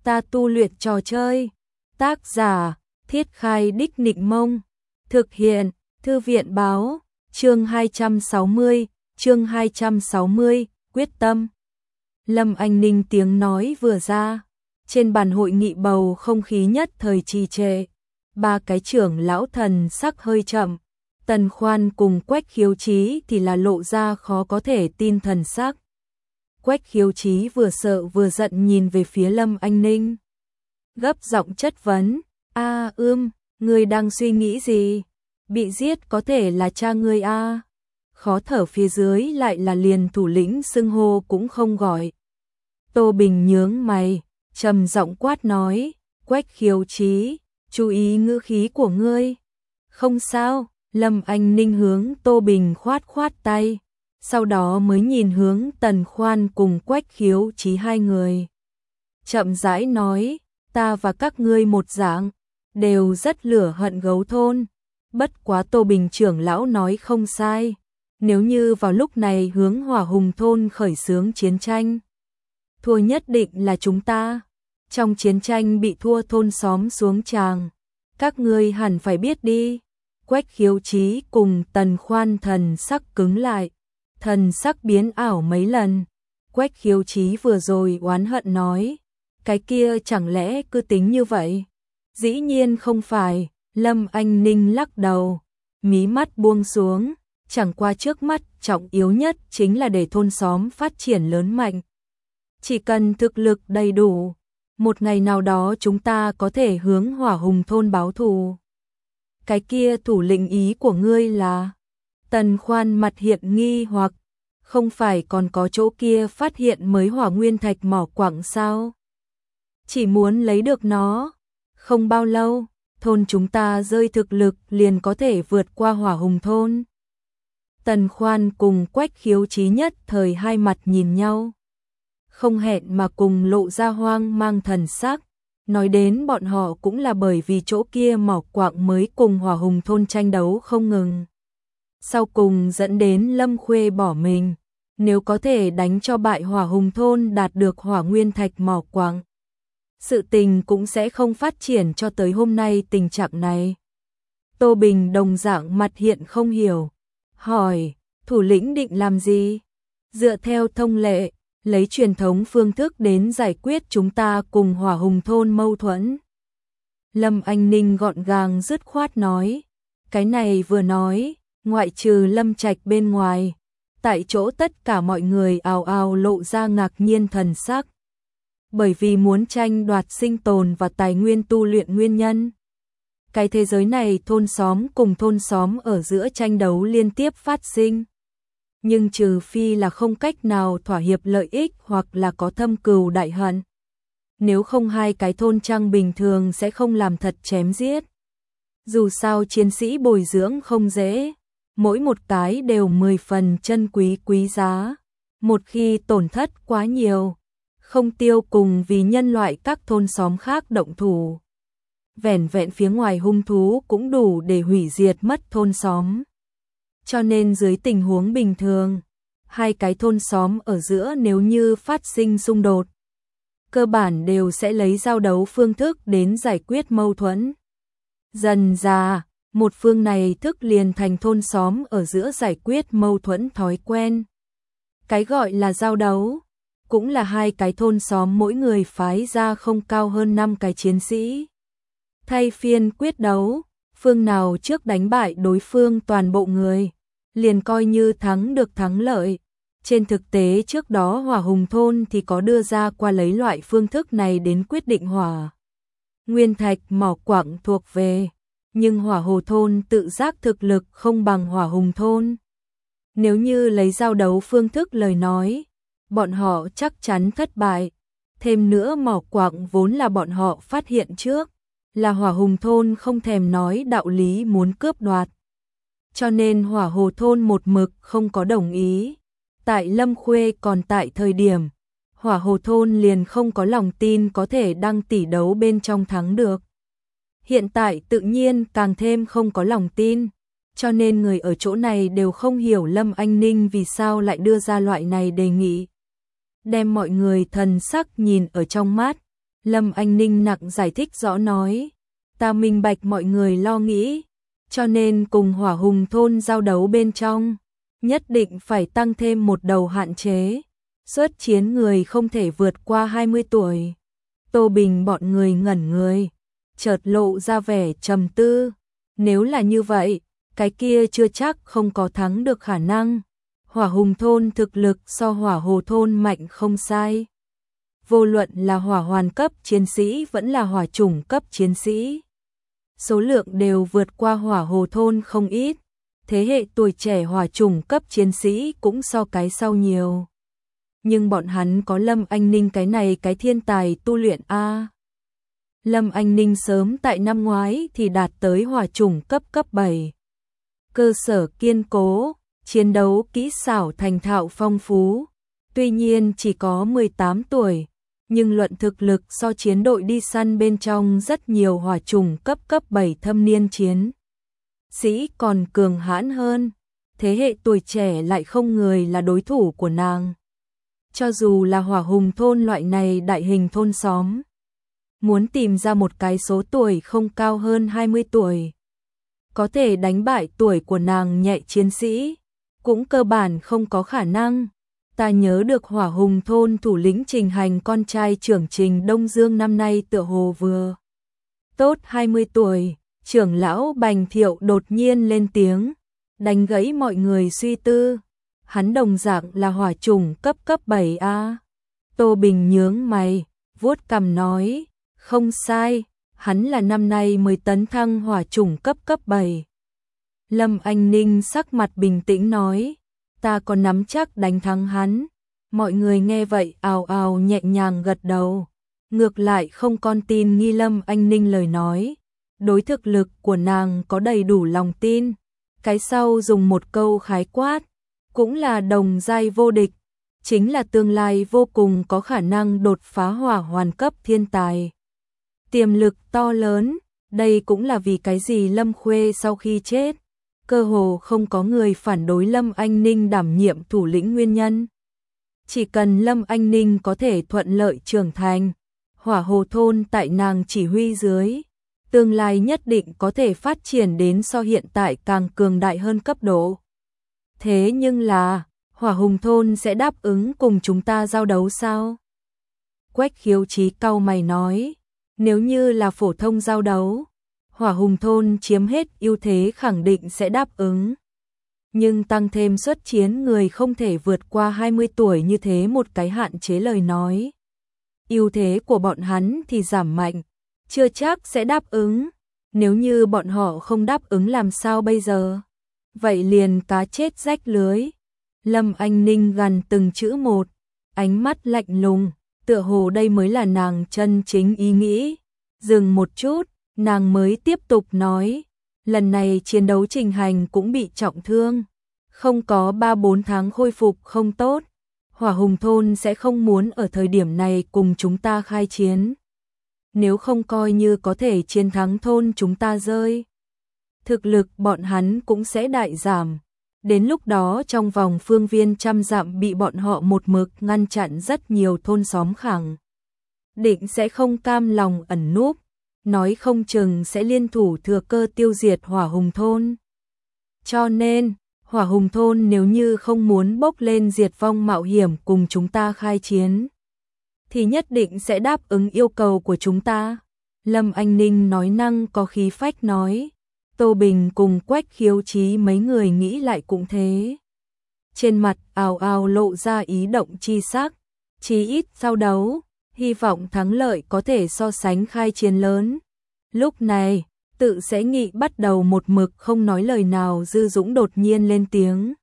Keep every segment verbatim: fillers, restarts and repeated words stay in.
ta tu luyện trò chơi. Tác giả, Thiết Khai Đích Nịnh Mông. Thực hiện, Thư viện Báo. Chương hai trăm sáu mươi, chương hai trăm sáu mươi, quyết tâm. Lâm Anh Ninh tiếng nói vừa ra, trên bàn hội nghị bầu không khí nhất thời trì trệ. Ba cái trưởng lão thần sắc hơi chậm, Tần Khoan cùng Quách Khiếu Chí thì là lộ ra khó có thể tin thần sắc. Quách Khiếu Chí vừa sợ vừa giận nhìn về phía Lâm Anh Ninh, gấp giọng chất vấn, a ưm, ngươi đang suy nghĩ gì? Bị giết có thể là cha ngươi a? Khó thở phía dưới lại là liền thủ lĩnh xưng hô cũng không gọi. Tô Bình nhướng mày, trầm giọng quát nói, Quách Khiếu Chí, chú ý ngữ khí của ngươi. Không sao, Lâm Anh Ninh hướng Tô Bình khoát khoát tay, sau đó mới nhìn hướng Tần Khoan cùng Quách Khiếu Chí hai người. Chậm rãi nói, ta và các ngươi một dạng, đều rất lửa hận Gấu Thôn. Bất quá Tô Bình trưởng lão nói không sai, nếu như vào lúc này hướng Hỏa Hùng Thôn khởi xướng chiến tranh, thua nhất định là chúng ta. Trong chiến tranh bị thua thôn xóm xuống tràng, các ngươi hẳn phải biết đi. Quách Khiếu Chí cùng Tần Khoan thần sắc cứng lại, thần sắc biến ảo mấy lần. Quách Khiếu Chí vừa rồi oán hận nói, cái kia chẳng lẽ cứ tính như vậy? Dĩ nhiên không phải. Lâm Anh Ninh lắc đầu, mí mắt buông xuống, chẳng qua trước mắt trọng yếu nhất chính là để thôn xóm phát triển lớn mạnh. Chỉ cần thực lực đầy đủ, một ngày nào đó chúng ta có thể hướng Hỏa Hùng Thôn báo thù. Cái kia thủ lĩnh ý của ngươi là? Tần Khoan mặt hiện nghi hoặc, không phải còn có chỗ kia phát hiện mới hỏa nguyên thạch mỏ quặng sao? Chỉ muốn lấy được nó, không bao lâu, thôn chúng ta rơi thực lực liền có thể vượt qua Hỏa Hùng Thôn. Tần Khoan cùng Quách Khiếu Chí nhất thời hai mặt nhìn nhau, không hẹn mà cùng lộ ra hoang mang thần sắc. Nói đến bọn họ cũng là bởi vì chỗ kia mỏ quặng mới cùng Hỏa Hùng Thôn tranh đấu không ngừng, sau cùng dẫn đến Lâm Khuê bỏ mình. Nếu có thể đánh cho bại Hỏa Hùng Thôn đạt được hỏa nguyên thạch mỏ quặng, sự tình cũng sẽ không phát triển cho tới hôm nay tình trạng này. Tô Bình đồng dạng mặt hiện không hiểu, hỏi, thủ lĩnh định làm gì? Dựa theo thông lệ, lấy truyền thống phương thức đến giải quyết chúng ta cùng Hỏa Hùng Thôn mâu thuẫn. Lâm Anh Ninh gọn gàng dứt khoát nói, cái này vừa nói, ngoại trừ Lâm Trạch bên ngoài, tại chỗ tất cả mọi người ào ào lộ ra ngạc nhiên thần sắc. Bởi vì muốn tranh đoạt sinh tồn và tài nguyên tu luyện nguyên nhân, cái thế giới này thôn xóm cùng thôn xóm ở giữa tranh đấu liên tiếp phát sinh. Nhưng trừ phi là không cách nào thỏa hiệp lợi ích hoặc là có thâm cừu đại hận, nếu không hai cái thôn trang bình thường sẽ không làm thật chém giết. Dù sao chiến sĩ bồi dưỡng không dễ, mỗi một cái đều mười phần chân quý quý giá. Một khi tổn thất quá nhiều, không tiêu cùng vì nhân loại các thôn xóm khác động thủ, vẻn vẹn phía ngoài hung thú cũng đủ để hủy diệt mất thôn xóm. Cho nên dưới tình huống bình thường, hai cái thôn xóm ở giữa nếu như phát sinh xung đột, cơ bản đều sẽ lấy giao đấu phương thức đến giải quyết mâu thuẫn. Dần dà, một phương này thức liền thành thôn xóm ở giữa giải quyết mâu thuẫn thói quen. Cái gọi là giao đấu, cũng là hai cái thôn xóm mỗi người phái ra không cao hơn năm cái chiến sĩ, thay phiên quyết đấu, phương nào trước đánh bại đối phương toàn bộ người, liền coi như thắng được thắng lợi. Trên thực tế trước đó Hỏa Hùng Thôn thì có đưa ra qua lấy loại phương thức này đến quyết định hỏa nguyên thạch mỏ quặng thuộc về, nhưng Hỏa Hồ Thôn tự giác thực lực không bằng Hỏa Hùng Thôn. Nếu như lấy giao đấu phương thức lời nói, bọn họ chắc chắn thất bại. Thêm nữa mỏ quặng vốn là bọn họ phát hiện trước, là Hỏa Hùng Thôn không thèm nói đạo lý muốn cướp đoạt. Cho nên Hỏa Hồ Thôn một mực không có đồng ý. Tại Lâm Khuê còn tại thời điểm, Hỏa Hồ Thôn liền không có lòng tin có thể đăng tỷ đấu bên trong thắng được. Hiện tại tự nhiên càng thêm không có lòng tin, cho nên người ở chỗ này đều không hiểu Lâm Anh Ninh vì sao lại đưa ra loại này đề nghị. Đem mọi người thần sắc nhìn ở trong mắt, Lâm Anh Ninh nặng giải thích rõ nói, ta minh bạch mọi người lo nghĩ, cho nên cùng Hỏa Hùng thôn giao đấu bên trong, nhất định phải tăng thêm một đầu hạn chế, xuất chiến người không thể vượt qua hai mươi tuổi. Tô Bình bọn người ngẩn người, chợt lộ ra vẻ trầm tư, nếu là như vậy, cái kia chưa chắc không có thắng được khả năng. Hỏa Hùng thôn thực lực so Hỏa Hồ thôn mạnh không sai. Vô luận là hỏa hoàn cấp chiến sĩ vẫn là hỏa chủng cấp chiến sĩ. Số lượng đều vượt qua Hỏa Hồ thôn không ít. Thế hệ tuổi trẻ hỏa chủng cấp chiến sĩ cũng so cái sau nhiều. Nhưng bọn hắn có Lâm Anh Ninh cái này cái thiên tài tu luyện A. Lâm Anh Ninh sớm tại năm ngoái thì đạt tới hỏa chủng cấp cấp bảy. Cơ sở kiên cố, chiến đấu kỹ xảo thành thạo phong phú. Tuy nhiên chỉ có mười tám tuổi, nhưng luận thực lực so chiến đội đi săn bên trong rất nhiều hỏa chủng cấp cấp bảy thâm niên chiến sĩ còn cường hãn hơn. Thế hệ tuổi trẻ lại không người là đối thủ của nàng. Cho dù là Hỏa Hùng thôn loại này đại hình thôn xóm, muốn tìm ra một cái số tuổi không cao hơn hai mươi tuổi, có thể đánh bại tuổi của nàng nhẹ chiến sĩ, cũng cơ bản không có khả năng. Ta nhớ được Hỏa Hùng thôn thủ lĩnh Trình Hành con trai trưởng Trình Đông Dương năm nay tựa hồ vừa tốt hai mươi tuổi. Trưởng lão Bành Thiệu đột nhiên lên tiếng, đánh gãy mọi người suy tư. Hắn đồng dạng là hỏa chủng cấp cấp bảy A. Tô Bình nhướng mày, vuốt cằm nói, không sai, hắn là năm nay mới tấn thăng hỏa chủng cấp cấp bảy. Lâm Anh Ninh sắc mặt bình tĩnh nói, ta có nắm chắc đánh thắng hắn. Mọi người nghe vậy ào ào nhẹ nhàng gật đầu, ngược lại không con tin nghi Lâm Anh Ninh lời nói. Đối thực lực của nàng có đầy đủ lòng tin. Cái sau dùng một câu khái quát, cũng là đồng giai vô địch, chính là tương lai vô cùng có khả năng đột phá hỏa hoàn cấp thiên tài. Tiềm lực to lớn, đây cũng là vì cái gì Lâm Khuê sau khi chết, cơ hồ không có người phản đối Lâm Anh Ninh đảm nhiệm thủ lĩnh nguyên nhân. Chỉ cần Lâm Anh Ninh có thể thuận lợi trưởng thành, Hỏa Hồ thôn tại nàng chỉ huy dưới, tương lai nhất định có thể phát triển đến so hiện tại càng cường đại hơn cấp độ. Thế nhưng là, Hỏa Hùng thôn sẽ đáp ứng cùng chúng ta giao đấu sao? Quách Khiếu Chí cau mày nói, nếu như là phổ thông giao đấu, Hỏa Hùng thôn chiếm hết ưu thế khẳng định sẽ đáp ứng. Nhưng tăng thêm xuất chiến người không thể vượt qua hai mươi tuổi như thế một cái hạn chế lời nói. Ưu thế của bọn hắn thì giảm mạnh, chưa chắc sẽ đáp ứng. Nếu như bọn họ không đáp ứng làm sao bây giờ? Vậy liền cá chết rách lưới. Lâm Anh Ninh gằn từng chữ một, ánh mắt lạnh lùng, tựa hồ đây mới là nàng chân chính ý nghĩ. Dừng một chút, nàng mới tiếp tục nói, lần này chiến đấu Trình Hành cũng bị trọng thương, không có ba bốn tháng khôi phục không tốt. Hỏa Hùng thôn sẽ không muốn ở thời điểm này cùng chúng ta khai chiến. Nếu không coi như có thể chiến thắng thôn chúng ta rơi, thực lực bọn hắn cũng sẽ đại giảm. Đến lúc đó trong vòng phương viên trăm dặm bị bọn họ một mực ngăn chặn rất nhiều thôn xóm khẳng định sẽ không cam lòng ẩn núp, nói không chừng sẽ liên thủ thừa cơ tiêu diệt Hỏa Hùng thôn. Cho nên, Hỏa Hùng thôn nếu như không muốn bốc lên diệt vong mạo hiểm cùng chúng ta khai chiến, thì nhất định sẽ đáp ứng yêu cầu của chúng ta. Lâm Anh Ninh nói năng có khí phách nói. Tô Bình cùng Quách Khiếu Chí mấy người nghĩ lại cũng thế. Trên mặt ào ào lộ ra ý động chi sắc. Chí ít sau đấu, hy vọng thắng lợi có thể so sánh khai chiến lớn. Lúc này, tự sẽ nghị bắt đầu một mực không nói lời nào Dư Dũng đột nhiên lên tiếng.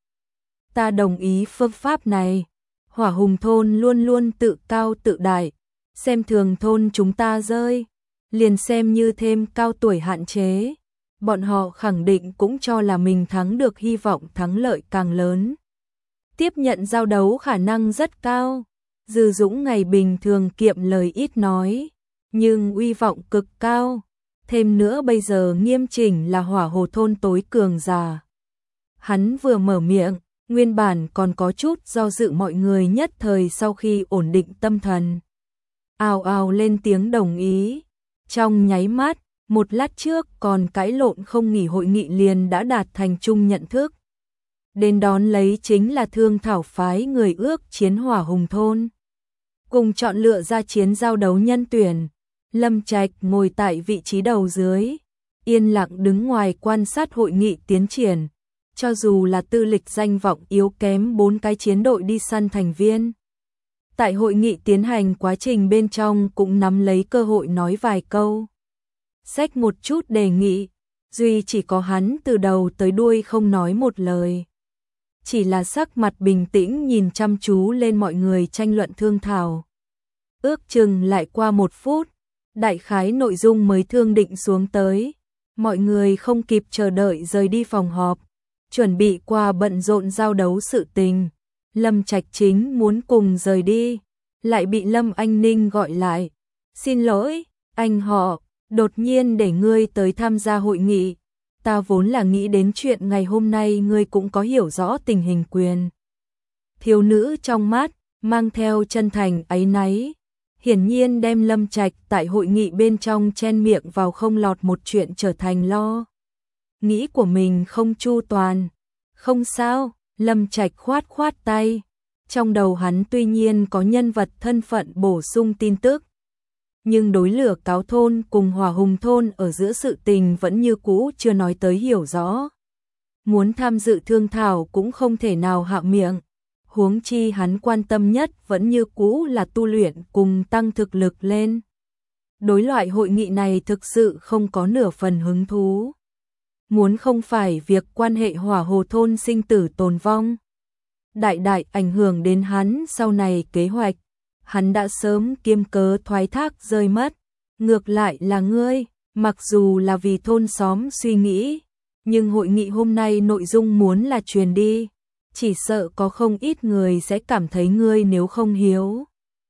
Ta đồng ý phương pháp này. Hỏa Hùng thôn luôn luôn tự cao tự đại, xem thường thôn chúng ta rơi, liền xem như thêm cao tuổi hạn chế, bọn họ khẳng định cũng cho là mình thắng được, hy vọng thắng lợi càng lớn. Tiếp nhận giao đấu khả năng rất cao. Dư Dũng ngày bình thường kiệm lời ít nói, nhưng uy vọng cực cao, thêm nữa bây giờ Nghiêm Chỉnh là Hỏa Hồ thôn tối cường giả. Hắn vừa mở miệng, nguyên bản còn có chút do dự mọi người nhất thời sau khi ổn định tâm thần, ào ào lên tiếng đồng ý. Trong nháy mắt, một lát trước còn cãi lộn không nghỉ hội nghị liền đã đạt thành chung nhận thức. Đến đón lấy chính là thương thảo phái người ước chiến Hỏa Hùng thôn. Cùng chọn lựa ra chiến giao đấu nhân tuyển. Lâm Trạch ngồi tại vị trí đầu dưới, yên lặng đứng ngoài quan sát hội nghị tiến triển. Cho dù là tư lịch danh vọng yếu kém bốn cái chiến đội đi săn thành viên. Tại hội nghị tiến hành quá trình bên trong cũng nắm lấy cơ hội nói vài câu. Xách một chút đề nghị, duy chỉ có hắn từ đầu tới đuôi không nói một lời. Chỉ là sắc mặt bình tĩnh nhìn chăm chú lên mọi người tranh luận thương thảo. Ước chừng lại qua một phút, đại khái nội dung mới thương định xuống tới. Mọi người không kịp chờ đợi rời đi phòng họp, chuẩn bị qua bận rộn giao đấu sự tình. Lâm Trạch chính muốn cùng rời đi, lại bị Lâm Anh Ninh gọi lại. Xin lỗi, anh họ, đột nhiên để ngươi tới tham gia hội nghị. Ta vốn là nghĩ đến chuyện ngày hôm nay ngươi cũng có hiểu rõ tình hình quyền. Thiếu nữ trong mắt, mang theo chân thành áy náy. Hiển nhiên đem Lâm Trạch tại hội nghị bên trong chen miệng vào không lọt một chuyện trở thành lo. Nghĩ của mình không chu toàn. Không sao, Lâm Trạch khoát khoát tay. Trong đầu hắn tuy nhiên có nhân vật thân phận bổ sung tin tức. Nhưng đối lửa cáo thôn cùng Hỏa Hùng thôn ở giữa sự tình vẫn như cũ chưa nói tới hiểu rõ. Muốn tham dự thương thảo cũng không thể nào hạ miệng. Huống chi hắn quan tâm nhất vẫn như cũ là tu luyện cùng tăng thực lực lên. Đối loại hội nghị này thực sự không có nửa phần hứng thú. Muốn không phải việc quan hệ Hỏa Hồ thôn sinh tử tồn vong. Đại đại ảnh hưởng đến hắn sau này kế hoạch. Hắn đã sớm kiêm cớ thoái thác rơi mất. Ngược lại là ngươi, mặc dù là vì thôn xóm suy nghĩ, nhưng hội nghị hôm nay nội dung muốn là truyền đi. Chỉ sợ có không ít người sẽ cảm thấy ngươi nếu không hiếu.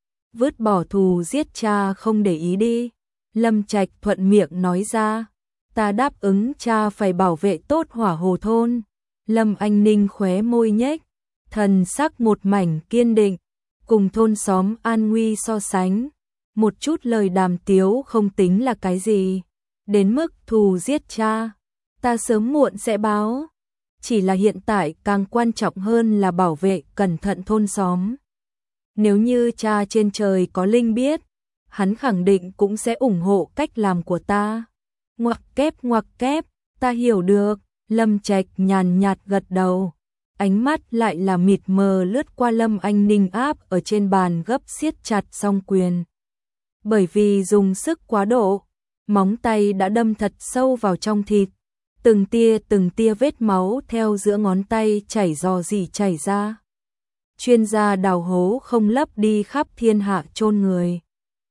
Vứt bỏ thù giết cha không để ý đi. Lâm Trạch thuận miệng nói ra. Ta đáp ứng cha phải bảo vệ tốt Hỏa Hồ thôn. Lâm Anh Ninh khóe môi nhếch, thần sắc một mảnh kiên định. Cùng thôn xóm an nguy so sánh, một chút lời đàm tiếu không tính là cái gì. Đến mức thù giết cha, ta sớm muộn sẽ báo. Chỉ là hiện tại càng quan trọng hơn là bảo vệ cẩn thận thôn xóm. Nếu như cha trên trời có linh biết, hắn khẳng định cũng sẽ ủng hộ cách làm của ta. Ngoặc kép ngoặc kép, ta hiểu được. Lâm Trạch nhàn nhạt gật đầu. Ánh mắt lại là mịt mờ lướt qua Lâm Anh Ninh áp ở trên bàn gấp siết chặt song quyền. Bởi vì dùng sức quá độ, móng tay đã đâm thật sâu vào trong thịt. Từng tia từng tia vết máu theo giữa ngón tay chảy rò rỉ chảy ra. Chuyên gia đào hố không lấp đi khắp thiên hạ chôn người.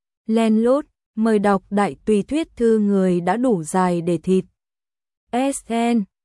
Len lút, mời đọc đại tùy thuyết thư người đã đủ dài để thịt. ét en